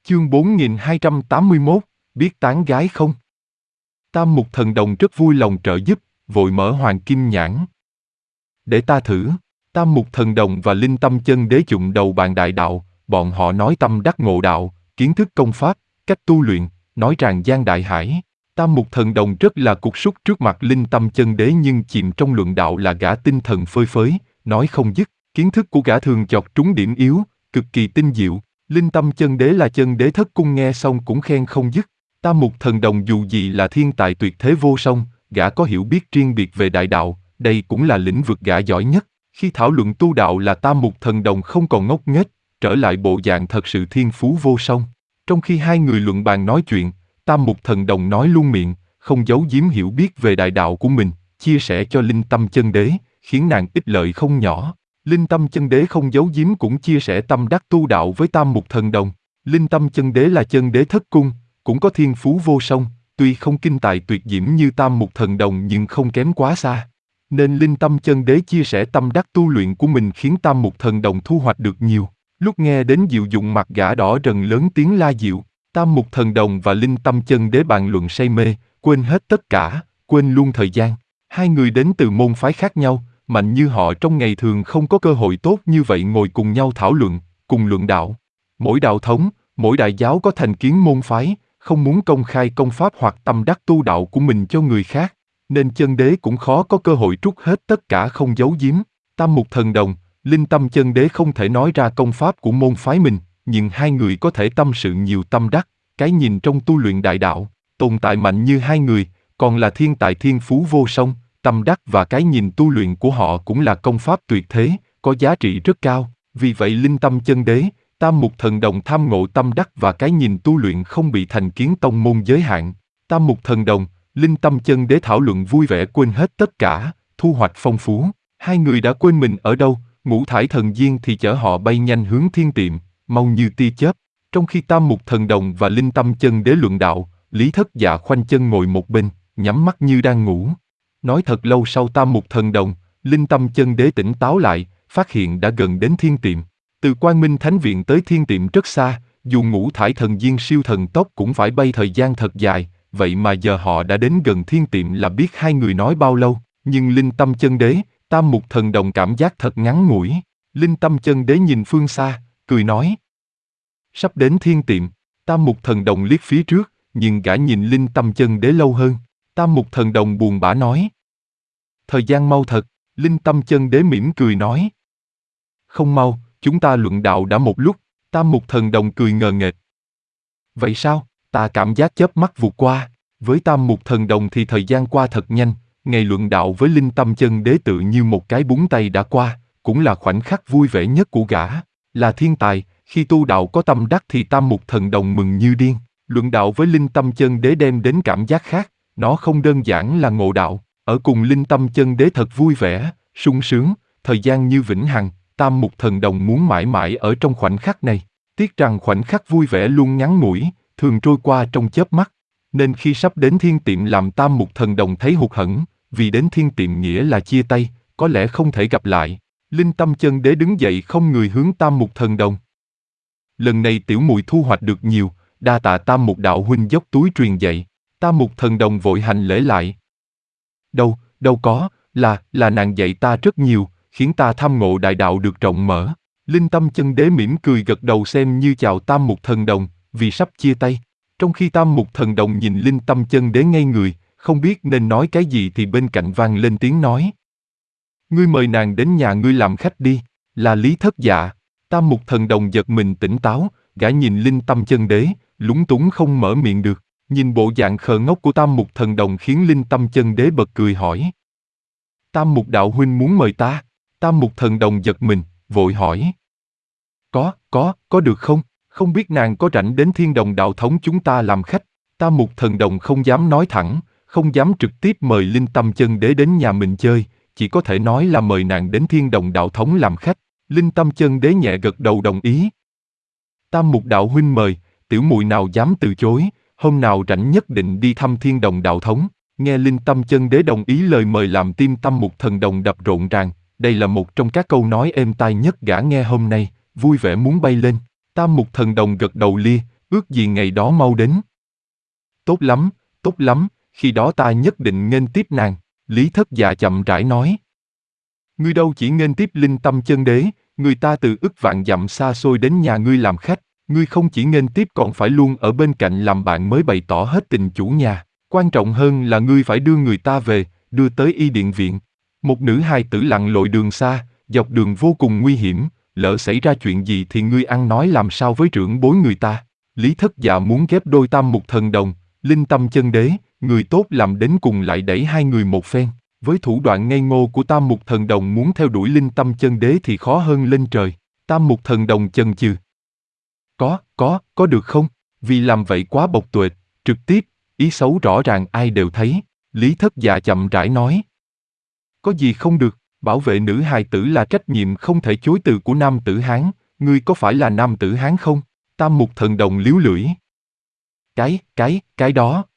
Chương 4281, biết tán gái không? Tam Mục Thần Đồng rất vui lòng trợ giúp, vội mở Hoàng Kim Nhãn. Để ta thử. Tam Mục Thần Đồng và Linh Tâm Chân Đế chụng đầu bàn đại đạo, bọn họ nói tâm đắc ngộ đạo, kiến thức công pháp, cách tu luyện, nói tràn gian đại hải. Tam Mục Thần Đồng rất là cục súc trước mặt Linh Tâm Chân Đế, nhưng chìm trong luận đạo là gã tinh thần phơi phới, nói không dứt. Kiến thức của gã thường chọc trúng điểm yếu, cực kỳ tinh diệu. Linh Tâm Chân Đế là chân đế thất cung nghe xong cũng khen không dứt. Tam Mục Thần Đồng dù gì là thiên tài tuyệt thế vô song, gã có hiểu biết riêng biệt về đại đạo, đây cũng là lĩnh vực gã giỏi nhất. Khi thảo luận tu đạo là Tam Mục Thần Đồng không còn ngốc nghếch, trở lại bộ dạng thật sự thiên phú vô song. Trong khi hai người luận bàn nói chuyện, Tam Mục Thần Đồng nói luôn miệng, không giấu giếm hiểu biết về đại đạo của mình, chia sẻ cho Linh Tâm Chân Đế, khiến nàng ích lợi không nhỏ. Linh Tâm Chân Đế không giấu giếm cũng chia sẻ tâm đắc tu đạo với Tam Mục Thần Đồng. Linh Tâm Chân Đế là chân đế thất cung, cũng có thiên phú vô song, tuy không kinh tài tuyệt diễm như Tam Mục Thần Đồng nhưng không kém quá xa. Nên Linh Tâm Chân Đế chia sẻ tâm đắc tu luyện của mình khiến Tam Mục Thần Đồng thu hoạch được nhiều. Lúc nghe đến Diệu Dụng mặt gã đỏ rần lớn tiếng la Diệu, Tam Mục Thần Đồng và Linh Tâm Chân Đế bàn luận say mê, quên hết tất cả, quên luôn thời gian. Hai người đến từ môn phái khác nhau, mạnh như họ trong ngày thường không có cơ hội tốt như vậy ngồi cùng nhau thảo luận, cùng luận đạo. Mỗi đạo thống, mỗi đại giáo có thành kiến môn phái, không muốn công khai công pháp hoặc tâm đắc tu đạo của mình cho người khác, nên chân đế cũng khó có cơ hội trút hết tất cả không giấu giếm. Tam Mục Thần Đồng, Linh Tâm Chân Đế không thể nói ra công pháp của môn phái mình, nhưng hai người có thể tâm sự nhiều tâm đắc, cái nhìn trong tu luyện đại đạo, tồn tại mạnh như hai người, còn là thiên tài thiên phú vô song, tâm đắc và cái nhìn tu luyện của họ cũng là công pháp tuyệt thế, có giá trị rất cao. Vì vậy Linh Tâm Chân Đế, Tam Mục Thần Đồng tham ngộ tâm đắc và cái nhìn tu luyện không bị thành kiến tông môn giới hạn. Tam Mục Thần Đồng, Linh Tâm Chân Đế thảo luận vui vẻ quên hết tất cả, thu hoạch phong phú. Hai người đã quên mình ở đâu, Ngũ Thải Thần Viên thì chở họ bay nhanh hướng Thiên Tiệm, mau như tia chớp. Trong khi Tam Mục Thần Đồng và Linh Tâm Chân Đế luận đạo, Lý Thất Dạ khoanh chân ngồi một bên, nhắm mắt như đang ngủ. Nói thật lâu sau Tam Mục Thần Đồng, Linh Tâm Chân Đế tỉnh táo lại, phát hiện đã gần đến Thiên Tiệm. Từ Quang Minh Thánh Viện tới Thiên Tiệm rất xa, dù Ngũ Thải Thần Viên siêu thần tốc cũng phải bay thời gian thật dài, vậy mà giờ họ đã đến gần Thiên Tiệm là biết hai người nói bao lâu. Nhưng Linh Tâm Chân Đế, Tam Mục Thần Đồng cảm giác thật ngắn ngủi. Linh Tâm Chân Đế nhìn phương xa, cười nói: sắp đến Thiên Tiệm. Tam Mục Thần Đồng liếc phía trước, nhưng gã nhìn Linh Tâm Chân Đế lâu hơn. Tam Mục Thần Đồng buồn bã nói: thời gian mau thật. Linh Tâm Chân Đế mỉm cười nói: không mau, chúng ta luận đạo đã một lúc. Tam Mục Thần Đồng cười ngờ nghệch: vậy sao? Ta cảm giác chớp mắt vụt qua. Với Tam Mục Thần Đồng thì thời gian qua thật nhanh, ngày luận đạo với Linh Tâm Chân Đế tự như một cái búng tay đã qua, cũng là khoảnh khắc vui vẻ nhất của gã. Là thiên tài, khi tu đạo có tâm đắc thì Tam Mục Thần Đồng mừng như điên. Luận đạo với Linh Tâm Chân Đế đem đến cảm giác khác, nó không đơn giản là ngộ đạo. Ở cùng Linh Tâm Chân Đế thật vui vẻ, sung sướng, thời gian như vĩnh hằng. Tam Mục Thần Đồng muốn mãi mãi ở trong khoảnh khắc này. Tiếc rằng khoảnh khắc vui vẻ luôn ngắn ngủi, thường trôi qua trong chớp mắt. Nên khi sắp đến Thiên Tiệm làm Tam Mục Thần Đồng thấy hụt hẫng, vì đến Thiên Tiệm nghĩa là chia tay, có lẽ không thể gặp lại. Linh Tâm Chân Đế đứng dậy không người hướng Tam Mục Thần Đồng. Lần này tiểu muội thu hoạch được nhiều, đa tạ Tam Mục đạo huynh dốc túi truyền dạy. Tam Mục Thần Đồng vội hành lễ lại. Đâu có, là nàng dạy ta rất nhiều, khiến ta tham ngộ đại đạo được rộng mở. Linh Tâm Chân Đế mỉm cười gật đầu xem như chào Tam Mục Thần Đồng, vì sắp chia tay. Trong khi Tam Mục Thần Đồng nhìn Linh Tâm Chân Đế ngây người, không biết nên nói cái gì thì bên cạnh vang lên tiếng nói: ngươi mời nàng đến nhà ngươi làm khách đi. Là Lý Thất Dạ. Tam Mục Thần Đồng giật mình tỉnh táo, gã nhìn Linh Tâm Chân Đế, lúng túng không mở miệng được. Nhìn bộ dạng khờ ngốc của Tam Mục Thần Đồng khiến Linh Tâm Chân Đế bật cười hỏi: Tam Mục đạo huynh muốn mời ta? Tam Mục Thần Đồng giật mình, vội hỏi: có được không? Không biết nàng có rảnh đến Thiên Đồng đạo thống chúng ta làm khách? Tam Mục Thần Đồng không dám nói thẳng, không dám trực tiếp mời Linh Tâm Chân Đế đến nhà mình chơi, chỉ có thể nói là mời nàng đến Thiên Đồng đạo thống làm khách. Linh Tâm Chân Đế nhẹ gật đầu đồng ý. Tam Mục đạo huynh mời, tiểu muội nào dám từ chối, hôm nào rảnh nhất định đi thăm Thiên Đồng đạo thống. Nghe Linh Tâm Chân Đế đồng ý lời mời làm tim Tam Mục Thần Đồng đập rộn ràng, đây là một trong các câu nói êm tai nhất gã nghe hôm nay, vui vẻ muốn bay lên. Tam Mục Thần Đồng gật đầu lia, ước gì ngày đó mau đến. Tốt lắm, khi đó ta nhất định nghênh tiếp nàng, Lý Thất Dạ chậm rãi nói. Ngươi đâu chỉ nghênh tiếp Linh Tâm Chân Đế, người ta từ ức vạn dặm xa xôi đến nhà ngươi làm khách, ngươi không chỉ nghênh tiếp còn phải luôn ở bên cạnh làm bạn mới bày tỏ hết tình chủ nhà, quan trọng hơn là ngươi phải đưa người ta về, đưa tới y điện viện. Một nữ hài tử lặn lội đường xa, dọc đường vô cùng nguy hiểm, lỡ xảy ra chuyện gì thì ngươi ăn nói làm sao với trưởng bối người ta. Lý Thất Dạ muốn ghép đôi Tam Mục Thần Đồng, Linh Tâm Chân Đế, người tốt làm đến cùng lại đẩy hai người một phen. Với thủ đoạn ngây ngô của Tam Mục Thần Đồng muốn theo đuổi Linh Tâm Chân Đế thì khó hơn lên trời. Tam Mục Thần Đồng chần chừ. Có được không? Vì làm vậy quá bộc tuệt, trực tiếp, ý xấu rõ ràng ai đều thấy. Lý Thất Dạ chậm rãi nói. Có gì không được, bảo vệ nữ hài tử là trách nhiệm không thể chối từ của nam tử Hán, ngươi có phải là nam tử Hán không? Tam Mục Thần Đồng líu lưỡi. Cái đó.